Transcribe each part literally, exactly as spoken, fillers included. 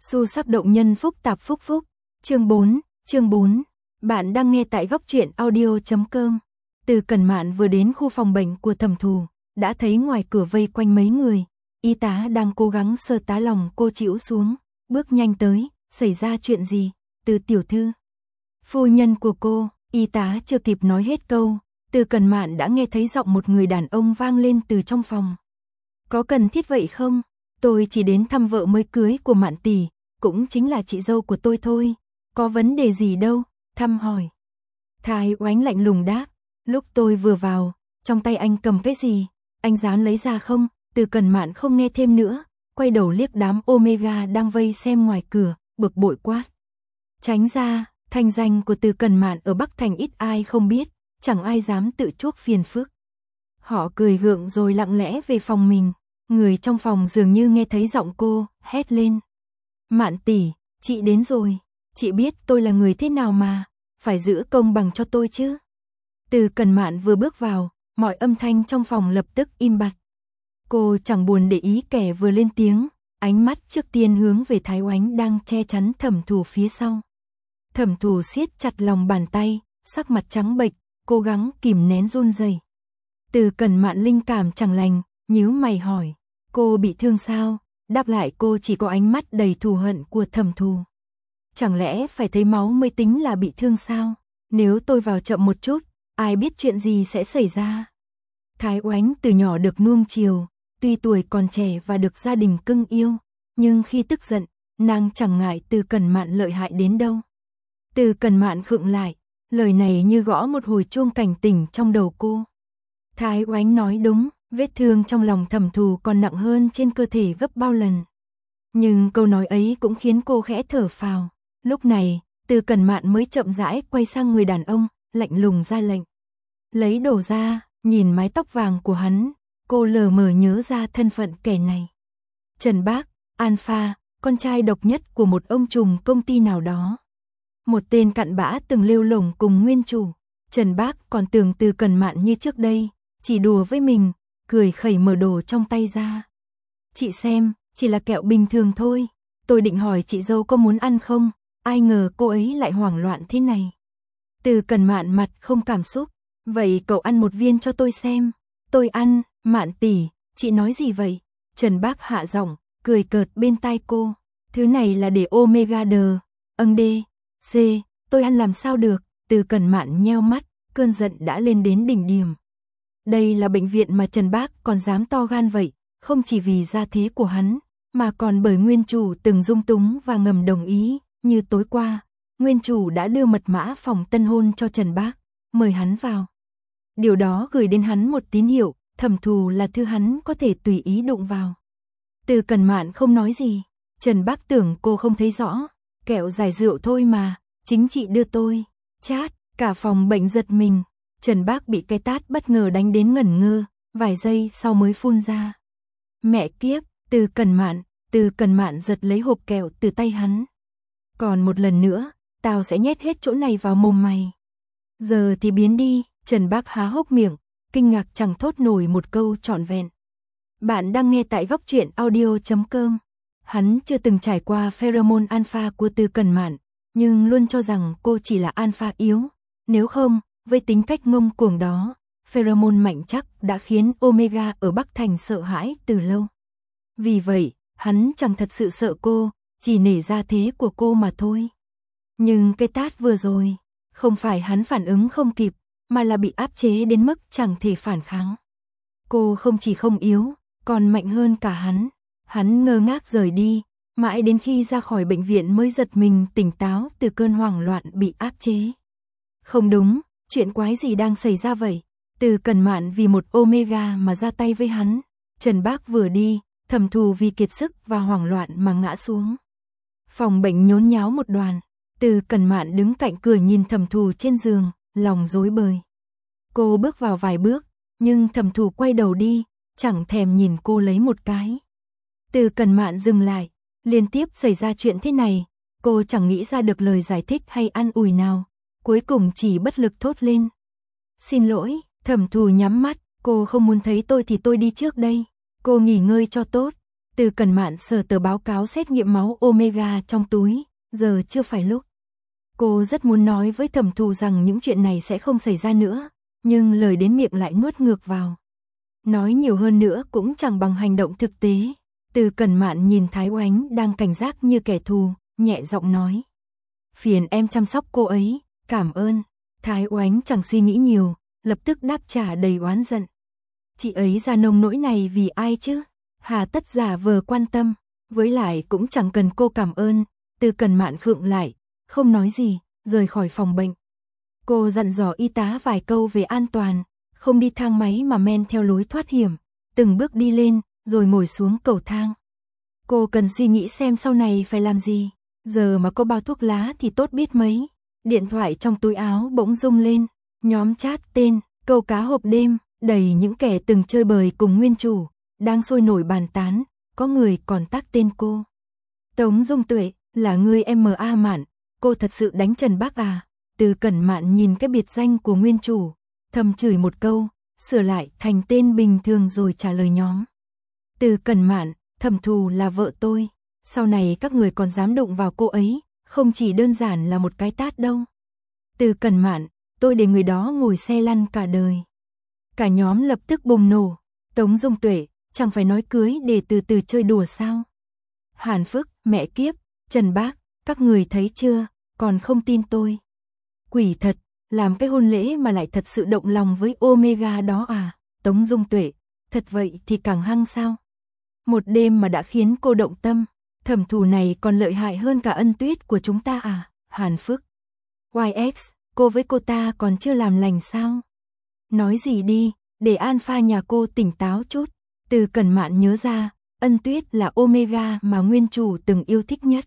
Xu sắc động nhân phúc tạp phúc phúc. Chương bốn, chương bốn. Bạn đang nghe tại góc truyện audio chấm com. Từ Cẩn Mạn vừa đến khu phòng bệnh của Thẩm Thù, đã thấy ngoài cửa vây quanh mấy người, y tá đang cố gắng sơ tá lòng cô chịu xuống, bước nhanh tới, xảy ra chuyện gì? Từ tiểu thư, phu nhân của cô. Y tá chưa kịp nói hết câu, Từ Cẩn Mạn đã nghe thấy giọng một người đàn ông vang lên từ trong phòng. Có cần thiết vậy không? Tôi chỉ đến thăm vợ mới cưới của Mạn tỷ, cũng chính là chị dâu của tôi thôi. Có vấn đề gì đâu? Thăm hỏi. Thái Oánh lạnh lùng đáp. Lúc tôi vừa vào, trong tay anh cầm cái gì? Anh dám lấy ra không? Từ Cẩn Mạn không nghe thêm nữa, quay đầu liếc đám Omega đang vây xem ngoài cửa, bực bội quát. Tránh ra. Thanh danh của Từ Cẩn Mạn ở Bắc Thành ít ai không biết, chẳng ai dám tự chuốc phiền phức. Họ cười gượng rồi lặng lẽ về phòng mình. Người trong phòng dường như nghe thấy giọng cô, hét lên. Mạn tỷ, chị đến rồi. Chị biết tôi là người thế nào mà, phải giữ công bằng cho tôi chứ. Từ Cẩn Mạn vừa bước vào, mọi âm thanh trong phòng lập tức im bặt. Cô chẳng buồn để ý kẻ vừa lên tiếng, ánh mắt trước tiên hướng về Thái Oánh đang che chắn Thẩm Thù phía sau. Thẩm Thù siết chặt lòng bàn tay, sắc mặt trắng bệch, cố gắng kìm nén run rẩy. Từ Cẩn Mạn linh cảm chẳng lành, nhíu mày hỏi, cô bị thương sao? Đáp lại cô chỉ có ánh mắt đầy thù hận của Thẩm Thù. Chẳng lẽ phải thấy máu mới tính là bị thương sao? Nếu tôi vào chậm một chút, ai biết chuyện gì sẽ xảy ra? Thái Oánh từ nhỏ được nuông chiều, tuy tuổi còn trẻ và được gia đình cưng yêu, nhưng khi tức giận, nàng chẳng ngại Từ Cẩn Mạn lợi hại đến đâu. Từ Cẩn Mạn khựng lại, lời này như gõ một hồi chuông cảnh tỉnh trong đầu cô. Thái Oánh nói đúng, vết thương trong lòng Thẩm Thù còn nặng hơn trên cơ thể gấp bao lần. Nhưng câu nói ấy cũng khiến cô khẽ thở phào. Lúc này, Từ Cẩn Mạn mới chậm rãi quay sang người đàn ông, lạnh lùng ra lệnh. Lấy đồ ra, nhìn mái tóc vàng của hắn, cô lờ mờ nhớ ra thân phận kẻ này. Trần Bác, Alpha, con trai độc nhất của một ông trùm công ty nào đó. Một tên cặn bã từng lêu lổng cùng nguyên chủ. Trần Bác còn tưởng Từ Cẩn Mạn như trước đây, chỉ đùa với mình, cười khẩy mở đồ trong tay ra. Chị xem, chỉ là kẹo bình thường thôi. Tôi định hỏi chị dâu có muốn ăn không, ai ngờ cô ấy lại hoảng loạn thế này. Từ Cẩn Mạn mặt không cảm xúc. Vậy cậu ăn một viên cho tôi xem. Tôi ăn. Mạn tỷ, chị nói gì vậy? Trần Bác hạ giọng, cười cợt bên tai cô. Thứ này là để Omega đờ, âng đê, C, tôi ăn làm sao được? Từ Cẩn Mạn nheo mắt, cơn giận đã lên đến đỉnh điểm. Đây là bệnh viện mà Trần Bác còn dám to gan vậy, không chỉ vì gia thế của hắn, mà còn bởi nguyên chủ từng dung túng và ngầm đồng ý, như tối qua, nguyên chủ đã đưa mật mã phòng tân hôn cho Trần Bác, mời hắn vào. Điều đó gửi đến hắn một tín hiệu, Thẩm Thù là thứ hắn có thể tùy ý đụng vào. Từ Cẩn Mạn không nói gì, Trần Bác tưởng cô không thấy rõ, kẹo giải rượu thôi mà, chính chị đưa tôi. Chát, cả phòng bệnh giật mình, Trần Bác bị cái tát bất ngờ đánh đến ngẩn ngơ, vài giây sau mới phun ra. Mẹ kiếp, Từ Cẩn Mạn, Từ Cẩn Mạn giật lấy hộp kẹo từ tay hắn. Còn một lần nữa, tao sẽ nhét hết chỗ này vào mồm mày. Giờ thì biến đi, Trần Bác há hốc miệng, kinh ngạc chẳng thốt nổi một câu trọn vẹn. Bạn đang nghe tại góc truyện audio chấm com. Hắn chưa từng trải qua pheromone alpha của Từ Cẩn Mạn, nhưng luôn cho rằng cô chỉ là alpha yếu. Nếu không, với tính cách ngông cuồng đó, pheromone mạnh chắc đã khiến Omega ở Bắc Thành sợ hãi từ lâu. Vì vậy, hắn chẳng thật sự sợ cô, chỉ nể gia thế của cô mà thôi. Nhưng cái tát vừa rồi, không phải hắn phản ứng không kịp, mà là bị áp chế đến mức chẳng thể phản kháng. Cô không chỉ không yếu, còn mạnh hơn cả hắn. Hắn ngơ ngác rời đi, mãi đến khi ra khỏi bệnh viện mới giật mình tỉnh táo từ cơn hoảng loạn bị áp chế. Không đúng, chuyện quái gì đang xảy ra vậy? Từ Cẩn Mạn vì một Omega mà ra tay với hắn. Trần Bác vừa đi, Thẩm Thù vì kiệt sức và hoảng loạn mà ngã xuống. Phòng bệnh nhốn nháo một đoàn. Từ Cẩn Mạn đứng cạnh cửa nhìn Thẩm Thù trên giường, lòng rối bời. Cô bước vào vài bước, nhưng Thẩm Thù quay đầu đi, chẳng thèm nhìn cô lấy một cái. Từ Cẩn Mạn dừng lại, liên tiếp xảy ra chuyện thế này, cô chẳng nghĩ ra được lời giải thích hay an ủi nào, cuối cùng chỉ bất lực thốt lên. Xin lỗi, Thẩm Thù nhắm mắt, cô không muốn thấy tôi thì tôi đi trước đây, cô nghỉ ngơi cho tốt. Từ Cẩn Mạn sờ tờ báo cáo xét nghiệm máu Omega trong túi, giờ chưa phải lúc. Cô rất muốn nói với Thẩm Thù rằng những chuyện này sẽ không xảy ra nữa, nhưng lời đến miệng lại nuốt ngược vào. Nói nhiều hơn nữa cũng chẳng bằng hành động thực tế. Từ Cẩn Mạn nhìn Thái Oánh đang cảnh giác như kẻ thù, nhẹ giọng nói. Phiền em chăm sóc cô ấy, cảm ơn. Thái Oánh chẳng suy nghĩ nhiều, lập tức đáp trả đầy oán giận. Chị ấy ra nông nỗi này vì ai chứ? Hà tất giả vờ quan tâm, với lại cũng chẳng cần cô cảm ơn. Từ Cẩn Mạn khựng lại, không nói gì, rời khỏi phòng bệnh. Cô dặn dò y tá vài câu về an toàn, không đi thang máy mà men theo lối thoát hiểm, từng bước đi lên, rồi ngồi xuống cầu thang. Cô cần suy nghĩ xem sau này phải làm gì, giờ mà có bao thuốc lá thì tốt biết mấy. Điện thoại trong túi áo bỗng rung lên, nhóm chat tên, câu cá hộp đêm, đầy những kẻ từng chơi bời cùng nguyên chủ, đang sôi nổi bàn tán, có người còn tag tên cô. Tống Dung Tuệ, là người em a Mạn, cô thật sự đánh Trần Bác à? Từ Cẩn Mạn nhìn cái biệt danh của nguyên chủ, thầm chửi một câu, sửa lại thành tên bình thường rồi trả lời nhóm. Từ Cẩn Mạn, Thẩm Thù là vợ tôi, sau này các người còn dám đụng vào cô ấy, không chỉ đơn giản là một cái tát đâu. Từ Cẩn Mạn, tôi để người đó ngồi xe lăn cả đời. Cả nhóm lập tức bùng nổ. Tống Dung Tuệ, chẳng phải nói cưới để từ từ chơi đùa sao? Hàn Phức, mẹ kiếp, Trần Bác, các người thấy chưa, còn không tin tôi. Quỷ thật, làm cái hôn lễ mà lại thật sự động lòng với Omega đó à? Tống Dung Tuệ, thật vậy thì càng hăng sao? Một đêm mà đã khiến cô động tâm, Thẩm Thù này còn lợi hại hơn cả Ân Tuyết của chúng ta à? Hàn Phức, Y X, cô với cô ta còn chưa làm lành sao? Nói gì đi, để Alpha nhà cô tỉnh táo chút. Từ Cẩn Mạn nhớ ra, Ân Tuyết là Omega mà nguyên chủ từng yêu thích nhất.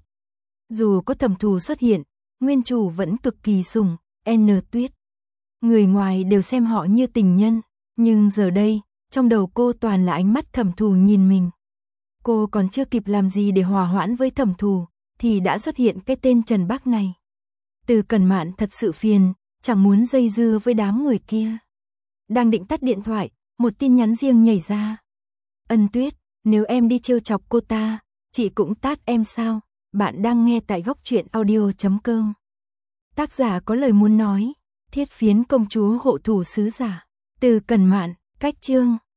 Dù có Thẩm Thù xuất hiện, nguyên chủ vẫn cực kỳ sủng N Tuyết. Người ngoài đều xem họ như tình nhân, nhưng giờ đây, trong đầu cô toàn là ánh mắt Thẩm Thù nhìn mình. Cô còn chưa kịp làm gì để hòa hoãn với Thẩm Thù, thì đã xuất hiện cái tên Trần Bác này. Từ Cẩn Mạn thật sự phiền, chẳng muốn dây dưa với đám người kia. Đang định tắt điện thoại, một tin nhắn riêng nhảy ra. Ân Tuyết, nếu em đi trêu chọc cô ta, chị cũng tát em sao? Bạn đang nghe tại góc truyện audio chấm com. Tác giả có lời muốn nói, Thiết Phiến công chúa hộ thủ sứ giả. Từ Cẩn Mạn, cách chương.